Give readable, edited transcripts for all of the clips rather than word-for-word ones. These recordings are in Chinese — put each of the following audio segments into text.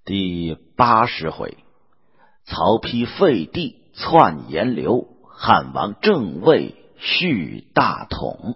第80回，曹丕废帝篡炎刘，汉王正位续大统。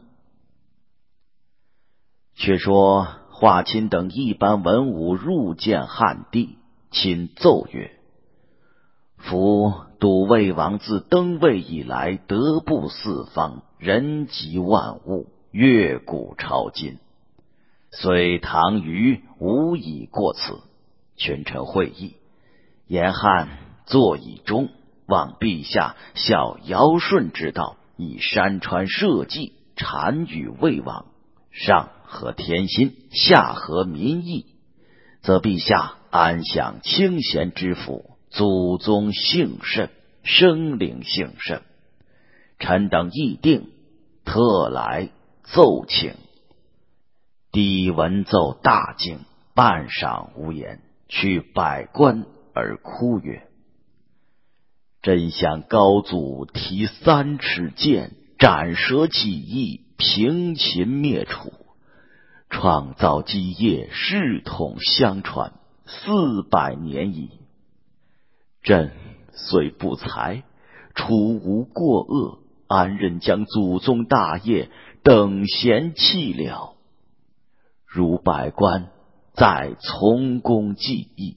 却说华钦等一般文武入见汉帝，亲奏曰：夫笃魏王自登位以来，德布四方，人及万物，越古超今，虽唐虞无以过此。群臣会议，言汉坐以终，望陛下效尧舜之道，以山川社稷禅与魏王，上合天心，下合民意，则陛下安享清闲之福，祖宗幸甚，生灵幸甚。臣等议定，特来奏请。帝闻奏大惊，半晌无言，去百官而哭曰：朕向高祖提3尺剑，斩蛇起义，平秦灭楚，创造基业，世统相传400年矣。朕虽不才，楚无过恶，安忍将祖宗大业等闲弃了？如百官再从公记议。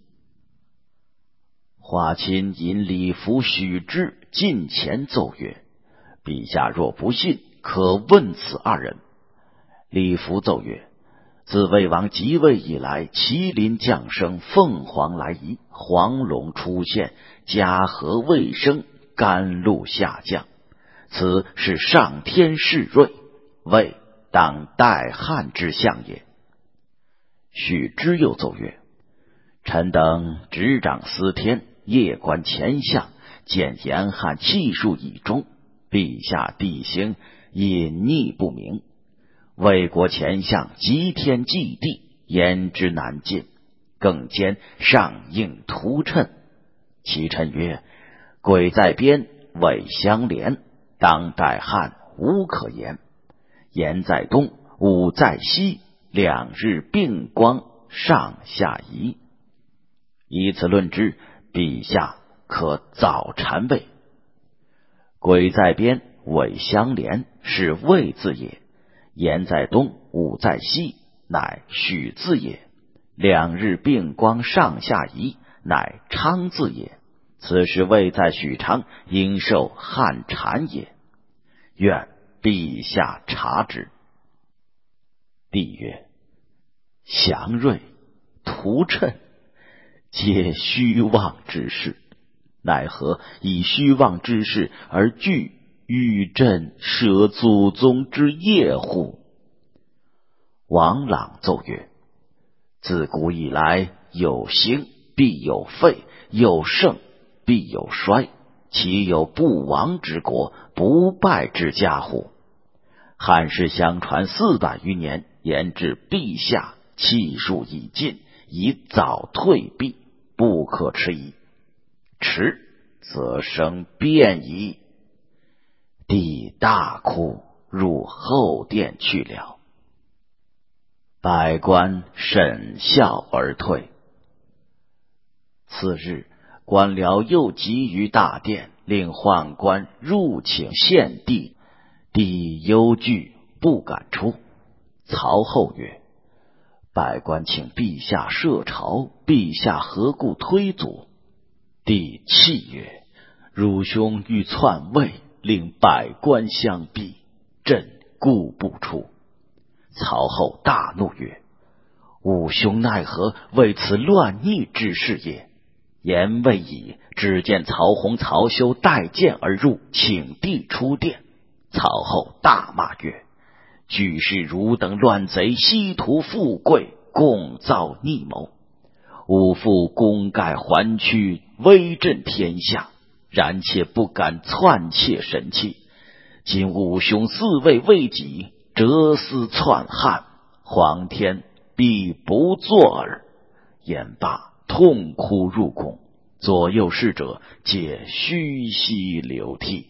华钦引礼服许之近前奏曰：陛下若不信，可问此2人。礼服奏曰：自魏王即位以来，麒麟降生，凤凰来仪，黄龙出现，嘉禾未生，甘露下降，此是上天示瑞，魏当代汉之象也。许之又奏曰：臣等执掌司天，夜观前相，见严汉气数已终，陛下地形隐匿不明，魏国前相急天祭地，言之难尽，更兼上应图谶。其臣曰：鬼在边，尾相连，当代汉无可言。言在东，武在西，2日并光，上下移。以此论之，陛下可早禅位。鬼在边，尾相连，是魏字也；言在东，武在西，乃许字也；2日并光，上下移，乃昌字也。此时魏在许昌，应受汉禅也。愿陛下察之。帝曰：祥瑞、图谶，皆虚妄之事，奈何以虚妄之事而惧与朕舍祖宗之业乎？王朗奏曰：自古以来，有兴必有废，有盛必有衰，岂有不亡之国，不败之家乎？汉室相传400余年，言至陛下气数已尽，宜早退避，不可迟疑。迟则生变矣。帝大哭，入后殿去了。百官审笑而退。次日，官僚又集于大殿，令宦官入请献帝。帝忧惧，不敢出。曹后曰：百官请陛下设朝，陛下何故推阻？帝泣曰：汝兄欲篡位，令百官相逼，朕顾不出。曹后大怒曰：吾兄奈何为此乱逆之事也？言未已，只见曹洪、曹休带剑而入，请帝出殿。曹后大骂曰：举是汝等乱贼，希图富贵，共造逆谋。吾父功盖寰躯，威震天下，然且不敢篡窃神器。今吾兄4位为己，折丝篡汉，皇天必不作耳。言罢，痛哭入宫，左右侍者皆虚膝流涕。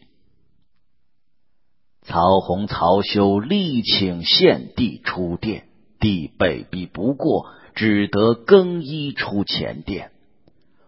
曹洪、曹休力请献帝出殿，帝被逼不过，只得更衣出前殿，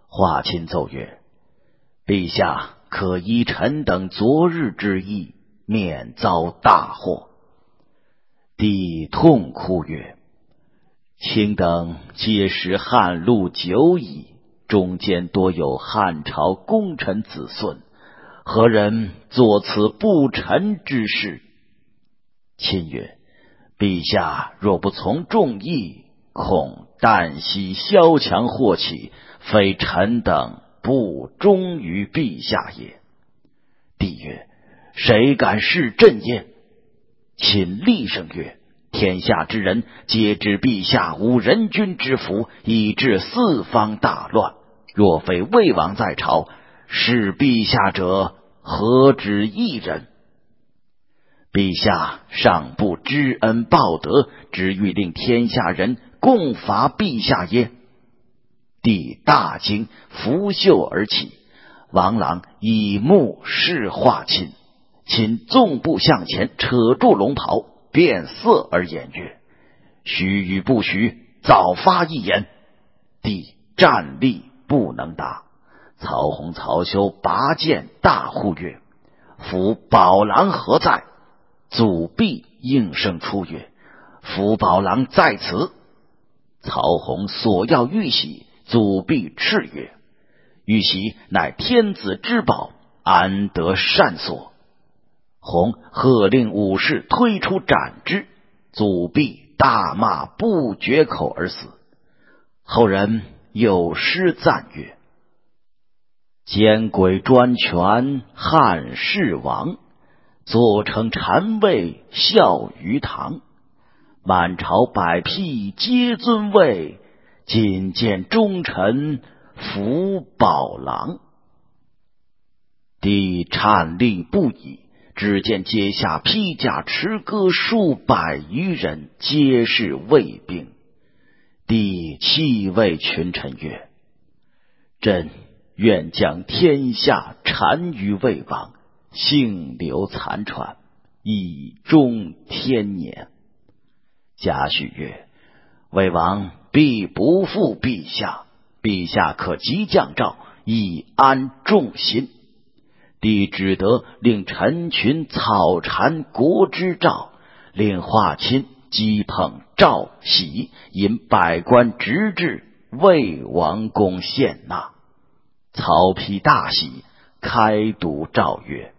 华钦奏曰：陛下可依臣等昨日之意，免遭大祸。帝痛哭曰：卿等皆识汉禄久矣，中间多有汉朝功臣子孙，何人作此不臣之事？钦曰：陛下若不从众议，恐旦夕萧墙祸起，非臣等不忠于陛下也。帝曰：谁敢弑朕焉？钦厉声曰：天下之人皆知陛下无人君之福，以致四方大乱。若非魏王在朝，弑陛下者何止一人？陛下尚不知恩报德，只欲令天下人共伐陛下耶？帝大惊，拂袖而起。王朗以目视华钦，钦纵步向前，扯住龙袍，变色而言曰：许与不许，早发一言。帝站立不能答。曹洪、曹休拔剑大呼曰：夫宝郎何在？祖弼应声出曰：夫宝郎在此。曹洪索要玉玺，祖弼叱曰：玉玺乃天子之宝，安得擅索？洪喝令武士推出斩之，祖弼大骂不绝口而死。后人有诗赞曰：奸诡专权汉室王，坐称禅位孝于堂。满朝百辟皆尊位，仅见忠臣福宝郎。帝颤栗不已，只见阶下披甲持戈数百余人，皆是卫兵。帝泣谓群臣曰：朕愿将天下禅于魏王，幸留残喘，以终天年。贾诩曰：魏王必不负陛下，陛下可即降诏，以安众心。帝只得令陈群草禅国之诏，令华钦击捧诏玺，引百官直至魏王宫献纳。曹丕大喜，开读诏曰：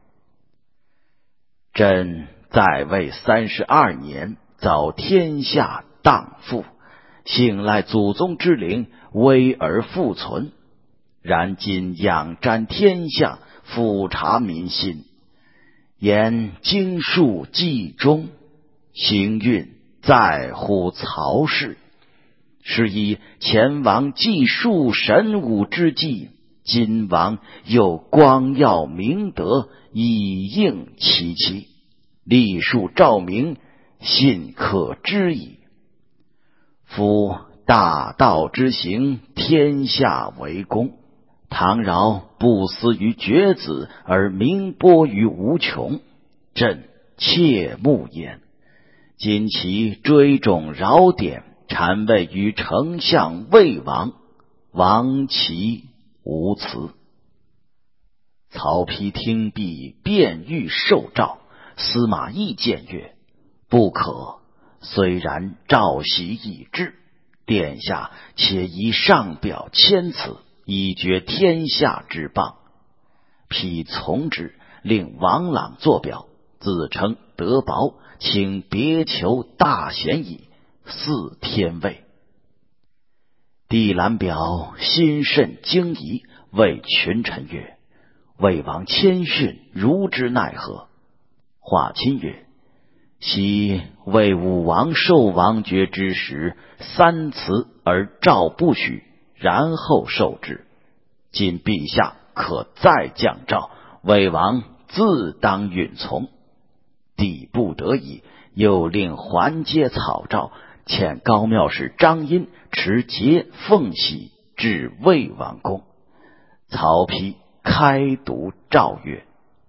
朕在位32年，遭天下荡妇，幸赖祖宗之灵，危而复存。然今仰瞻天下，俯察民心，言经术纪中，行运在乎曹氏。是以前王祭术神武之际，今王又光耀明德，以应其期，立树照明，信可知矣。夫大道之行，天下为公。唐尧不思于绝子，而名播于无穷，朕切慕焉。今其追种尧典，禅位于丞相魏王，王其无辞。曹丕听毕，便欲受诏。司马懿谏曰：不可，虽然诏玺已至，殿下且宜上表签词，以绝天下之谤。丕从之，令王朗作表，自称德薄，请别求大贤矣，祀天位。帝览表，心甚惊疑，谓群臣曰：魏王谦逊，如之奈何？华钦曰：昔魏武王受王爵之时，3辞而诏不许，然后受之。今陛下可再降诏，魏王自当允从。帝不得已，又令还接草诏，遣高庙使张殷持节奉玺至魏王宫。曹丕开读诏曰：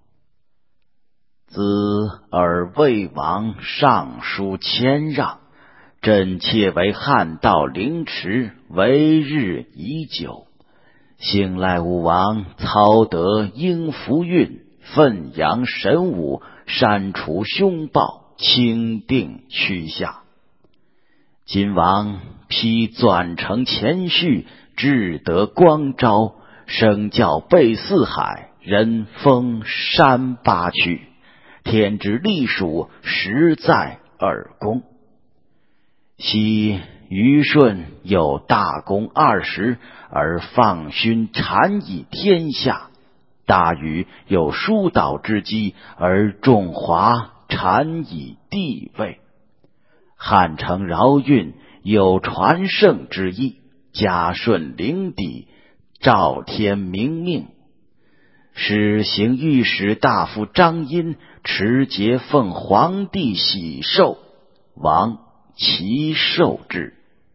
兹尔魏王上书谦让，朕妾为汉道凌迟，为日已久。 兴赖武王操得鹰符运，奋扬神武，删除凶暴，清定趋下。今王披纂成前序，志得光昭，声教背四海，人封山八区，天之隶属，实在耳功。昔虞舜有大功20，而放勋禅以天下；大禹有疏导之机，而重华禅以地位。汉承尧运有传圣之意，嘉顺灵邸，昭天明命。使行御史大夫张殷持节奉皇帝喜寿，王其受之。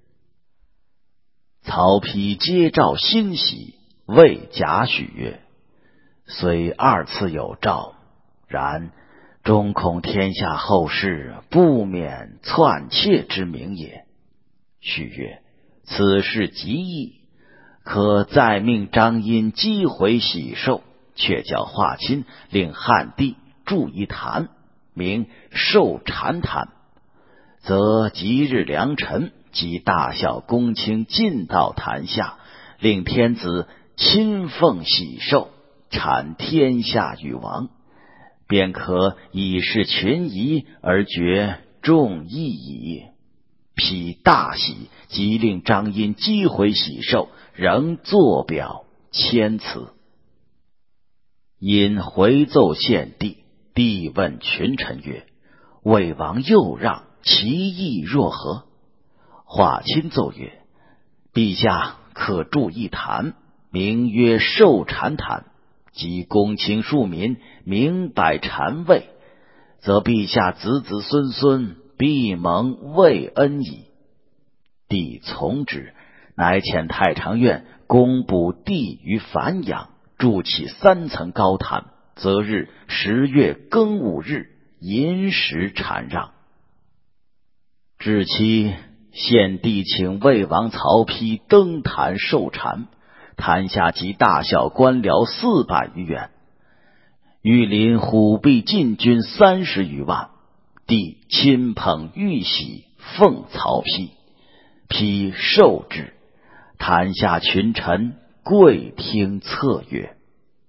曹丕接诏欣喜，谓贾诩曰：虽2次有诏，然终恐天下后世不免篡窃之名也。许曰：此事极易，可再命张殷击回喜寿，却叫华钦令汉帝筑一坛，名寿禅坛，则吉日良辰，即大小公卿尽到坛下，令天子亲奉喜寿，禅天下与王，便可以示群疑而决众议矣。丕大喜，即令张殷击回喜寿，仍作表签词。殷回奏献帝，帝问群臣曰：魏王又让，其意若何？华钦奏曰：陛下可筑一坛，名曰寿禅坛，即公卿庶民明白禅位，则陛下子子孙孙必蒙魏恩矣。帝从之，乃遣太常院公布地于繁阳，筑起3层高坛，择日10月庚午日寅时禅让。至期，献帝请魏王曹丕登坛受禅，坛下集大小官僚400余员，御林虎贲禁军30余万。帝亲捧玉玺，奉曹丕，丕受之。坛下群臣跪听策曰：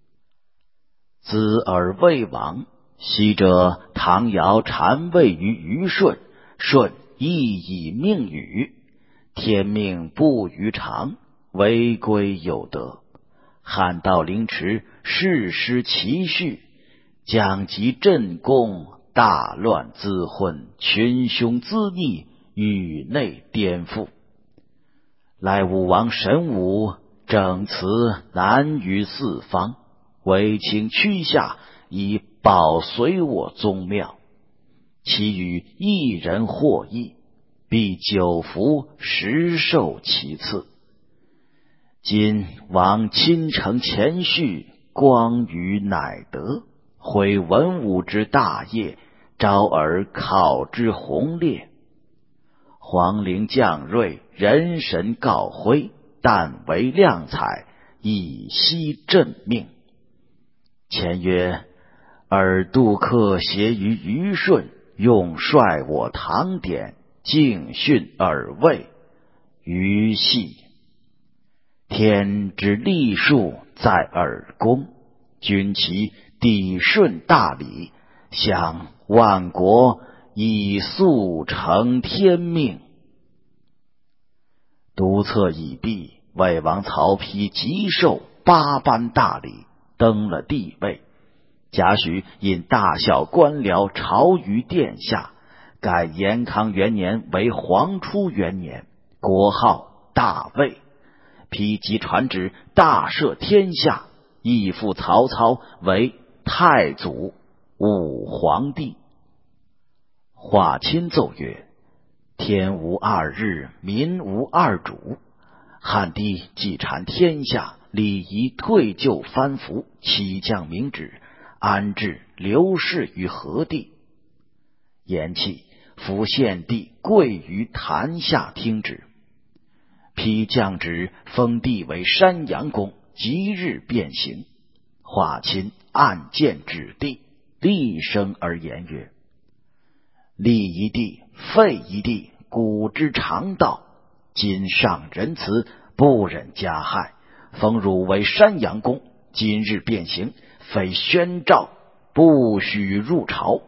兹尔魏王，昔者唐尧禅位于虞舜，舜亦以命禹，天命不于常，违规有德。汉道凌迟，世失其序，将及朕功，大乱资混，群凶滋逆，宇内颠覆。赖武王神武，整辞难于四方，为卿屈下，以保随我宗庙。其余一人获益，必久服实受其次。今王亲承前序，光于乃德，毁文武之大业，招而考之宏烈。皇陵将瑞，人神告徽，但为亮彩，以息朕命。前曰：尔杜克协于虞舜，用率我唐典，敬训尔魏，虞系天之隶数，在尔公，君其抵顺大礼，享万国，以速成天命。督策已毕，魏王曹丕即受8班大礼，登了帝位。贾诩引大小官僚朝于殿下，改延康元年为黄初元年，国号大魏。丕即传旨大赦天下，义父曹操为太祖武皇帝。华钦奏曰：天无2日，民无2主。汉帝既禅天下，礼仪退就藩服，起降明旨，安置刘氏于何地？言讫，扶献帝跪于坛下听旨。丕降旨封帝为山阳公， 即日便行。华钦按剑指地，厉声而言曰：立一地，废一地，古之常道。今上仁慈，不忍加害，封汝为山阳公，今日便行，非宣诏，不许入朝。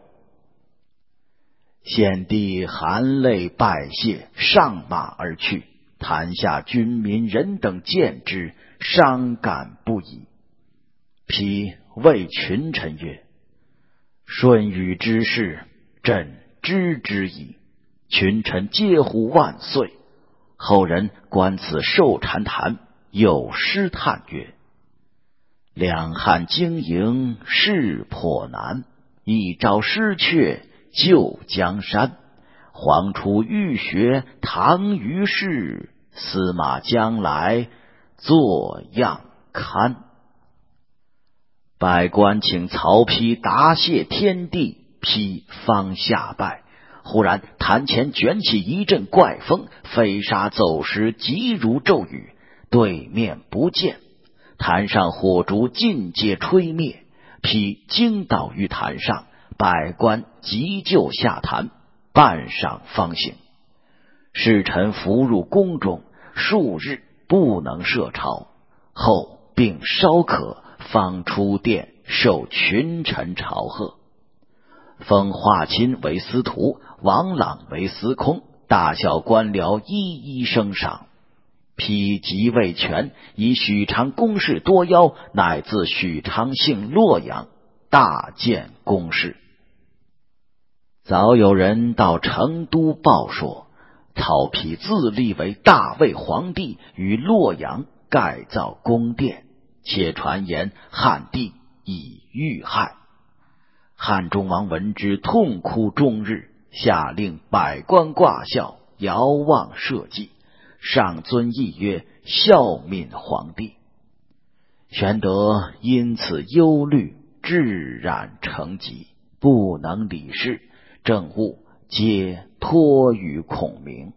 献帝含泪拜谢，上马而去。坛下军民人等见之，伤感不已。丕谓群臣曰：舜禹之事，朕知之矣。群臣皆呼万岁。后人观此寿禅坛，有诗叹曰：两汉经营事颇难，一朝失却救江山。黄出欲学唐虞事，司马将来作样堪。百官请曹丕答谢天地，丕方下拜。忽然坛前卷起一阵怪风，飞沙走石，急如骤雨，对面不见。坛上火烛尽皆吹灭，丕惊倒于坛上，百官急救下坛，半晌方醒。使臣伏入宫中，数日不能设朝，后病稍可，方出殿受群臣朝贺。封华钦为司徒，王朗为司空，大小官僚一一升赏。丕即位权，以许昌公事多邀，乃自许昌幸洛阳，大建宫室。早有人到成都报说，曹丕自立为大魏皇帝，于洛阳盖造宫殿，且传言汉帝已遇害。汉中王闻之，痛哭终日，下令百官挂孝，遥望社稷，上尊谥曰孝敏皇帝。玄德因此忧虑，至染成疾，不能理事，政务皆托于孔明。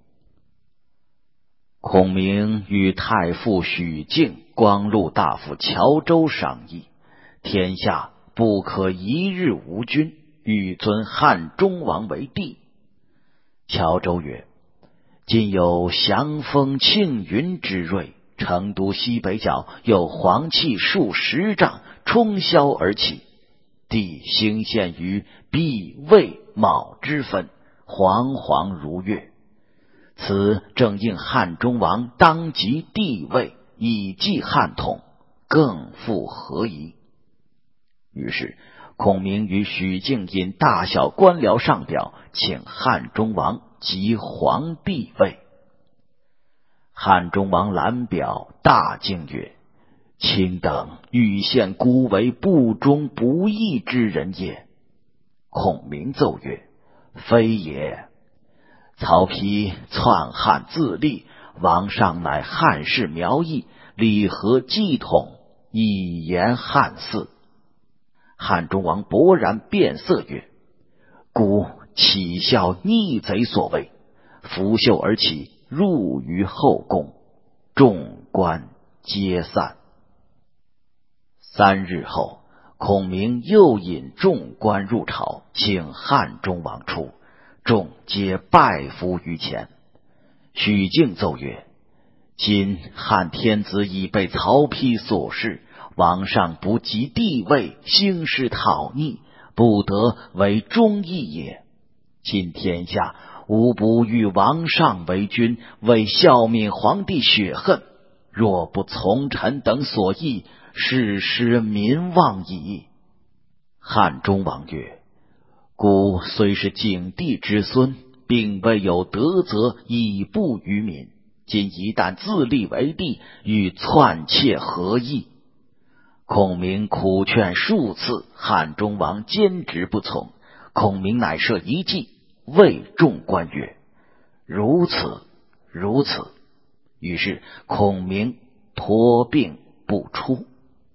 孔明与太傅许敬、光禄大夫乔州商议，天下不可一日无君，欲尊汉中王为帝。乔州曰：今有降风庆云之瑞，成都西北角有黄气数10丈，冲霄而起，地兴现于毕、魏、卯之分，煌煌如月。此正应汉中王当即帝位，以继汉统，更复何疑？于是孔明与许敬引大小官僚上表，请汉中王即皇帝位。汉中王览表，大惊曰：卿等欲献孤为不忠不义之人也。孔明奏曰：非也。曹丕篡汉自立，王上乃汉室苗裔，礼和祭统，以言汉祀。汉中王勃然变色曰：孤岂效逆贼所为？拂袖而起，入于后宫，众官皆散。3日后，孔明又引众官入朝，请汉中王出，众皆拜伏于前。许敬奏曰：今汉天子已被曹丕所弑，王上不及帝位，兴师讨逆，不得为忠义也。今天下无不欲王上为君，为孝敏皇帝雪恨，若不从臣等所议，是失民望矣。汉中王曰：孤虽是景帝之孙，并未有德泽以布于民，今一旦自立为帝，与篡窃何异？孔明苦劝数次，汉中王坚执不从。孔明乃设一计，谓众官曰：如此如此。于是孔明托病不出。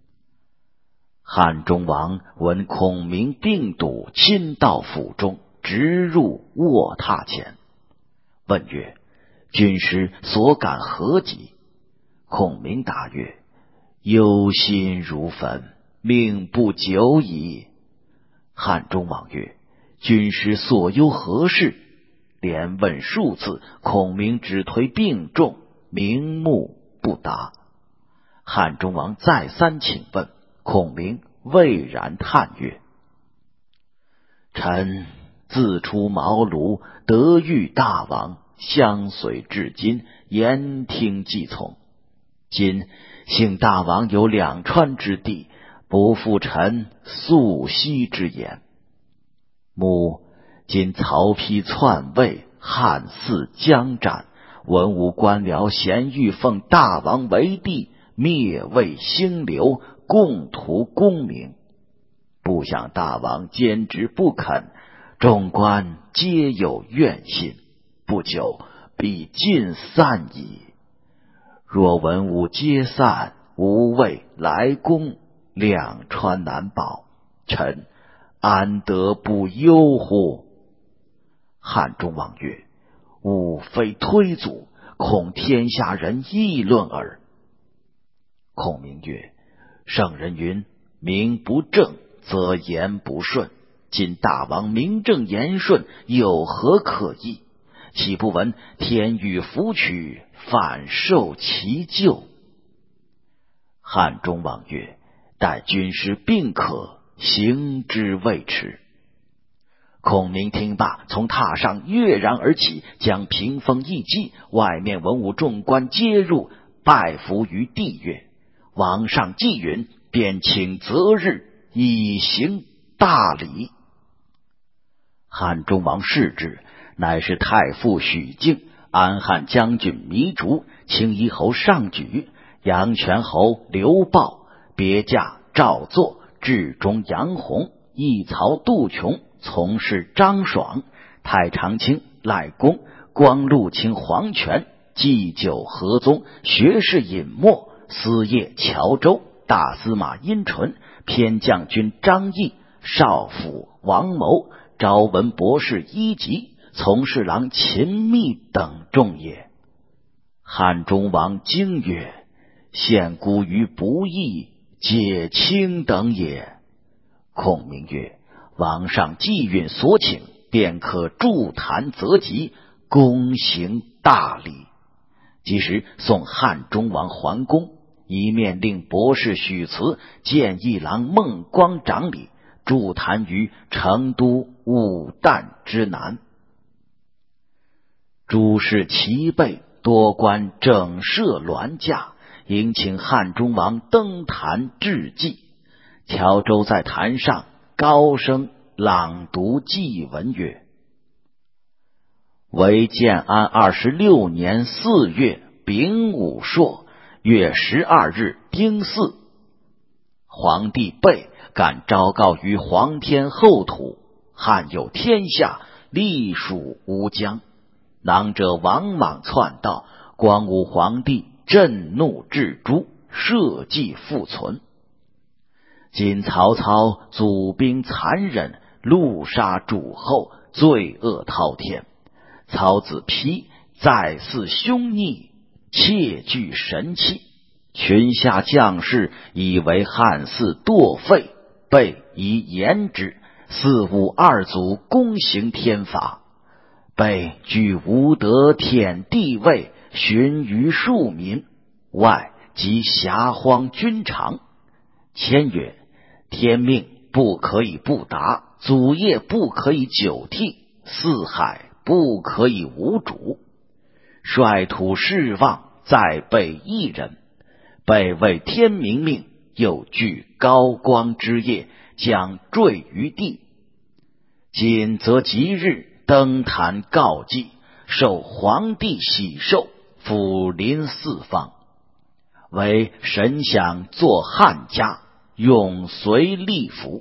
汉中王闻孔明病笃，亲到府中，直入卧榻前，问曰：军师所感何疾？孔明答曰： 忧心如焚，命不久矣。汉中王曰：军师所忧何事？连问数次，孔明只推病重，明目不答。汉中王再三请问，孔明蔚然叹曰：臣自出茅庐，得遇大王，相随至今，言听计从。今幸大王有两川之地，不负臣素昔之言。母今曹丕篡位，汉嗣将战，文武官僚咸欲奉大王为帝，灭魏兴刘，共图功名。不想大王坚持不肯，众官皆有怨心，不久必尽散矣。若文武皆散，无魏来攻，两川难保，臣安得不忧乎？汉中王曰：吾非推阻，恐天下人议论耳。孔明曰：圣人云，名不正则言不顺，今大王名正言顺，有何可议？岂不闻天与福取，反受其咎？汉中王曰：待军师病可，行之未迟。孔明听罢，从榻上跃然而起，将屏风一击，外面文武众官皆入，拜伏于地曰：王上既允，便请择日，以行大礼。汉中王视之，乃是太傅许靖、安汉将军糜竺、青衣侯尚举、阳泉侯刘豹、别驾赵作、治中杨洪、义曹杜琼、从事张爽、太常卿赖公、光禄卿黄权、祭酒何宗、学士尹默、司业乔州、大司马殷纯、偏将军张翼、少府王谋、昭文博士一级、从事郎秦密等众也。汉中王惊曰：献孤于不义，皆卿等也。孔明曰：王上既允所请，便可筑坛择吉，公行大礼。即时送汉中王还宫，一面令博士许慈见议郎孟光掌礼，筑坛于成都武旦之南。诸事齐备，多官整设銮驾，迎请汉中王登坛致祭。乔州在坛上高声朗读祭文曰：为建安26年4月丙午朔，月12日丁巳，皇帝备敢昭告于皇天后土，汉有天下，隶属吴疆。囊者王莽篡道，光武皇帝震怒至诛，社稷复存。今曹操祖兵残忍，戮杀主后，罪恶滔天。曹子丕再似凶逆，窃据神器，群下将士以为汉嗣堕废，备以严之，四五二祖公行天法。备据无德舔地位，寻于庶民，外及辖荒君常。签曰：天命不可以不达，祖业不可以久替，四海不可以无主。率土事望，再备一人。备为天明命，又具高光之业，将坠于地。今则即日登坛告祭，受皇帝喜寿，抚临四方，为神享作汉家，永随立服。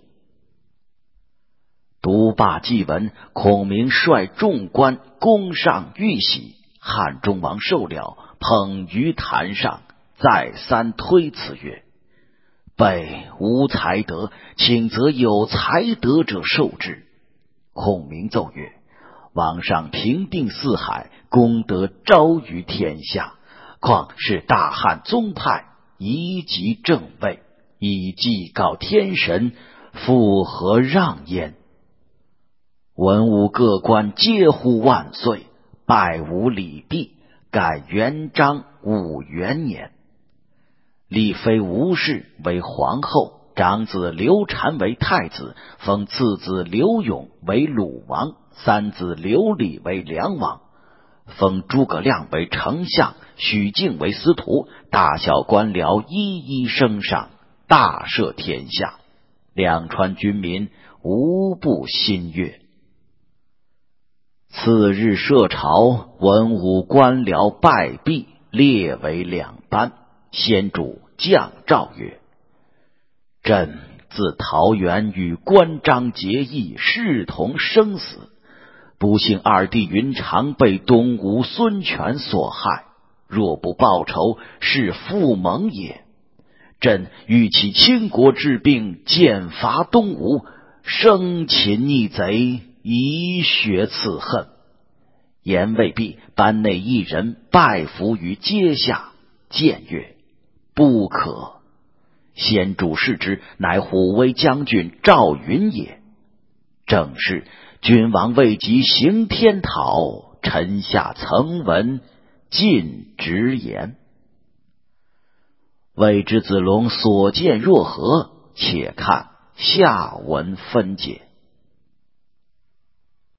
读罢祭文，孔明率众官恭上玉玺，汉中王受了，捧于坛上，再三推辞曰：备无才德，请则有才德者受之。孔明奏曰：王上平定四海，功德昭于天下，况是大汉宗派， 移即正位，以祭告天神，复何让焉？文武各官皆呼万岁，拜吾礼毕，改元章武元年。立妃吴氏为皇后，长子刘禅为太子，封次子刘永为鲁王，三子刘礼为梁王，封诸葛亮为丞相，许靖为司徒，大小官僚一一升上，大赦天下，两川军民无不心悦。次日设朝，文武官僚拜毕，列为两班。先主降诏曰：朕自桃园与关张结义，视同生死，不幸二弟云长被东吴孙权所害，若不报仇，是复盟也。朕欲起倾国之兵，剑伐东吴，生擒逆贼，以雪此恨。言未毕，班内一人拜伏于阶下，谏曰：不可。先主视之，乃虎威将军赵云也。正是君王未及行天讨，臣下曾闻尽直言。未知子龙所见若何？且看下文分解。